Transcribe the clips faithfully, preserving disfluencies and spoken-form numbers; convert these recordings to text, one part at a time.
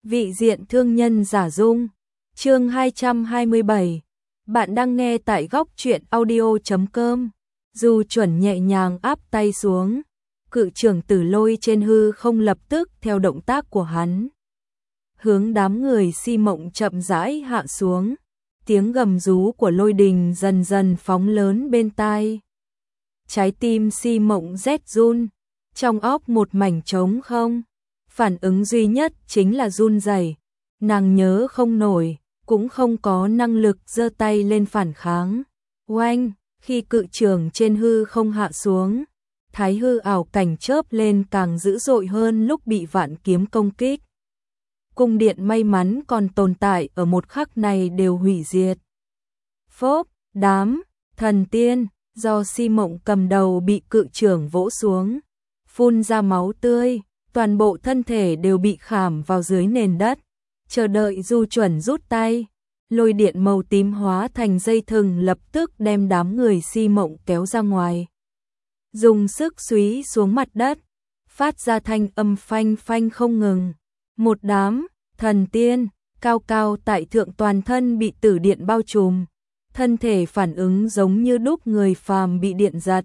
Vị diện thương nhân giả dung. Chương hai trăm hai mươi bảy. Bạn đang nghe tại góc truyện audio chấm com. Du Chuẩn nhẹ nhàng áp tay xuống, cự trưởng Tử Lôi trên hư không lập tức theo động tác của hắn, hướng đám người Si Mộng chậm rãi hạ xuống. Tiếng gầm rú của lôi đình dần dần phóng lớn bên tai. Trái tim Si Mộng rét run, trong óc một mảnh trống không. Phản ứng duy nhất chính là run rẩy. Nàng nhớ không nổi, cũng không có năng lực giơ tay lên phản kháng. Oanh, khi cự trường trên hư không hạ xuống, thái hư ảo cảnh chớp lên càng dữ dội hơn lúc bị vạn kiếm công kích. Cung điện may mắn còn tồn tại ở một khắc này đều hủy diệt. Phốp, đám thần tiên do Si Mộng cầm đầu bị cự trường vỗ xuống, phun ra máu tươi, toàn bộ thân thể đều bị khảm vào dưới nền đất, chờ đợi Du Chuẩn rút tay. Lôi điện màu tím hóa thành dây thừng lập tức đem đám người Si Mộng kéo ra ngoài, dùng sức xúy xuống mặt đất, phát ra thanh âm phanh phanh không ngừng. Một đám thần tiên cao cao tại thượng toàn thân bị tử điện bao trùm, thân thể phản ứng giống như đúc người phàm bị điện giật,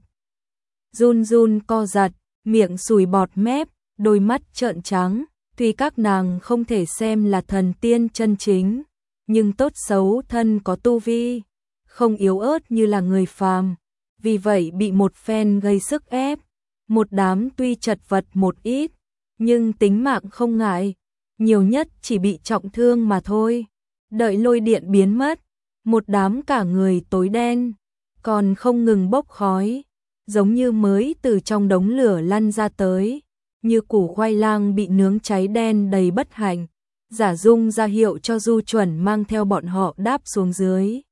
run run co giật, miệng sùi bọt mép, đôi mắt trợn trắng. Tuy các nàng không thể xem là thần tiên chân chính, nhưng tốt xấu thân có tu vi, không yếu ớt như là người phàm, vì vậy bị một phen gây sức ép. Một đám tuy chật vật một ít, nhưng tính mạng không ngại, nhiều nhất chỉ bị trọng thương mà thôi. Đợi lôi điện biến mất, một đám cả người tối đen, còn không ngừng bốc khói, giống như mới từ trong đống lửa lăn ra tới, như củ khoai lang bị nướng cháy đen đầy bất hạnh. Giả Dung ra hiệu cho Du Chuẩn mang theo bọn họ đáp xuống dưới.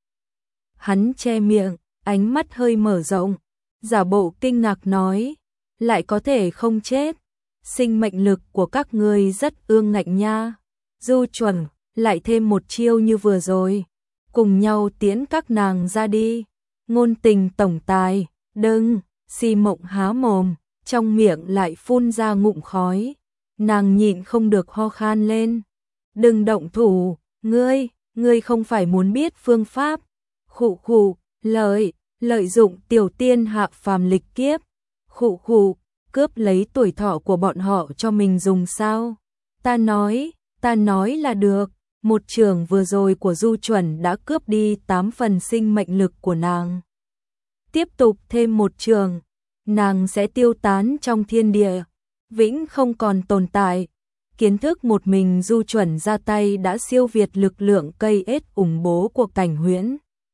Hắn che miệng, ánh mắt hơi mở rộng, giả bộ kinh ngạc nói, lại có thể không chết, sinh mệnh lực của các ngươi rất ương ngạnh nha. Du Chuẩn, lại thêm một chiêu như vừa rồi, cùng nhau tiễn các nàng ra đi. Ngôn tình tổng tài, đừng. Si Mộng há mồm, trong miệng lại phun ra ngụm khói, nàng nhịn không được ho khan lên. Đừng động thủ, ngươi, ngươi không phải muốn biết phương pháp. Khụ khụ, lợi, lợi dụng tiểu tiên hạ phàm lịch kiếp. Khụ khụ, cướp lấy tuổi thọ của bọn họ cho mình dùng sao? Ta nói, ta nói là được. Một trường vừa rồi của Du Chuẩn đã cướp đi tám phần sinh mệnh lực của nàng. Tiếp tục thêm một trường, nàng sẽ tiêu tán trong thiên địa, vĩnh không còn tồn tại. Kiến thức một mình Du Chuẩn ra tay đã siêu việt lực lượng cây ết ủng bố của Cảnh Huyễn.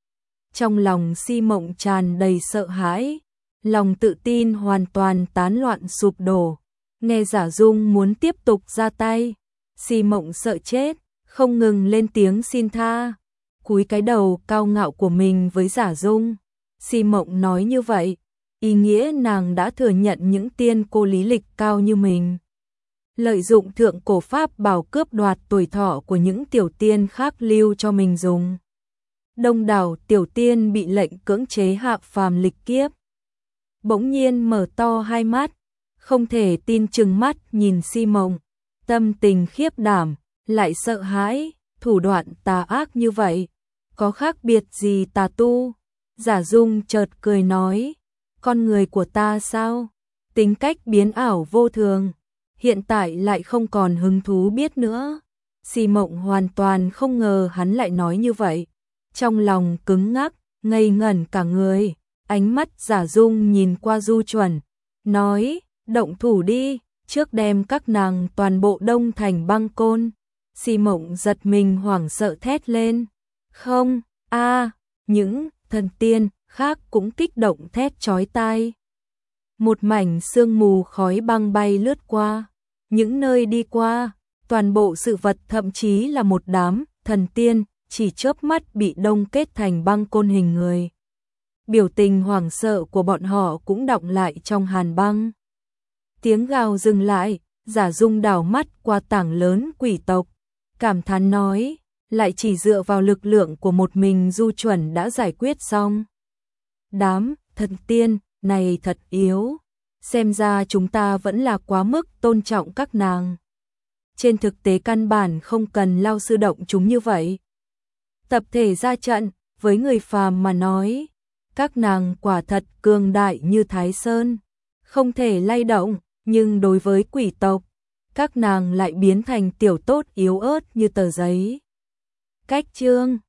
Trong lòng Si Mộng tràn đầy sợ hãi, lòng tự tin hoàn toàn tán loạn sụp đổ. Nghe Giả Dung muốn tiếp tục ra tay, Si Mộng sợ chết, không ngừng lên tiếng xin tha, cúi cái đầu cao ngạo của mình với Giả Dung. Si Mộng nói như vậy, ý nghĩa nàng đã thừa nhận những tiên cô lý lịch cao như mình, lợi dụng thượng cổ pháp bảo cướp đoạt tuổi thọ của những tiểu tiên khác lưu cho mình dùng. Đông đảo tiểu tiên bị lệnh cưỡng chế hạ phàm lịch kiếp, bỗng nhiên mở to hai mắt, không thể tin chừng mắt nhìn Si Mộng, tâm tình khiếp đảm, lại sợ hãi. Thủ đoạn tà ác như vậy, có khác biệt gì tà tu? Giả Dung chợt cười nói, con người của ta sao? Tính cách biến ảo vô thường, hiện tại lại không còn hứng thú biết nữa. Si Mộng hoàn toàn không ngờ hắn lại nói như vậy, trong lòng cứng ngắc, ngây ngẩn cả người. Ánh mắt Giả Dung nhìn qua Du Chuẩn, nói, động thủ đi, trước đem các nàng toàn bộ đông thành băng côn. Si Mộng giật mình hoảng sợ thét lên, không, a, những thần tiên khác cũng kích động thét chói tai. Một mảnh sương mù khói băng bay lướt qua, những nơi đi qua, toàn bộ sự vật thậm chí là một đám thần tiên chỉ chớp mắt bị đông kết thành băng côn hình người. Biểu tình hoảng sợ của bọn họ cũng đọng lại trong hàn băng. Tiếng gào dừng lại, Giả Dung đảo mắt qua tảng lớn quỷ tộc, cảm thán nói, lại chỉ dựa vào lực lượng của một mình Du Chuẩn đã giải quyết xong. Đám thần tiên này thật yếu, xem ra chúng ta vẫn là quá mức tôn trọng các nàng. trên thực tế căn bản không cần Lao sư động chúng như vậy. Tập thể ra trận, với người phàm mà nói, các nàng quả thật cường đại như Thái Sơn, không thể lay động, nhưng đối với quỷ tộc, các nàng lại biến thành tiểu tốt yếu ớt như tờ giấy. Cách chương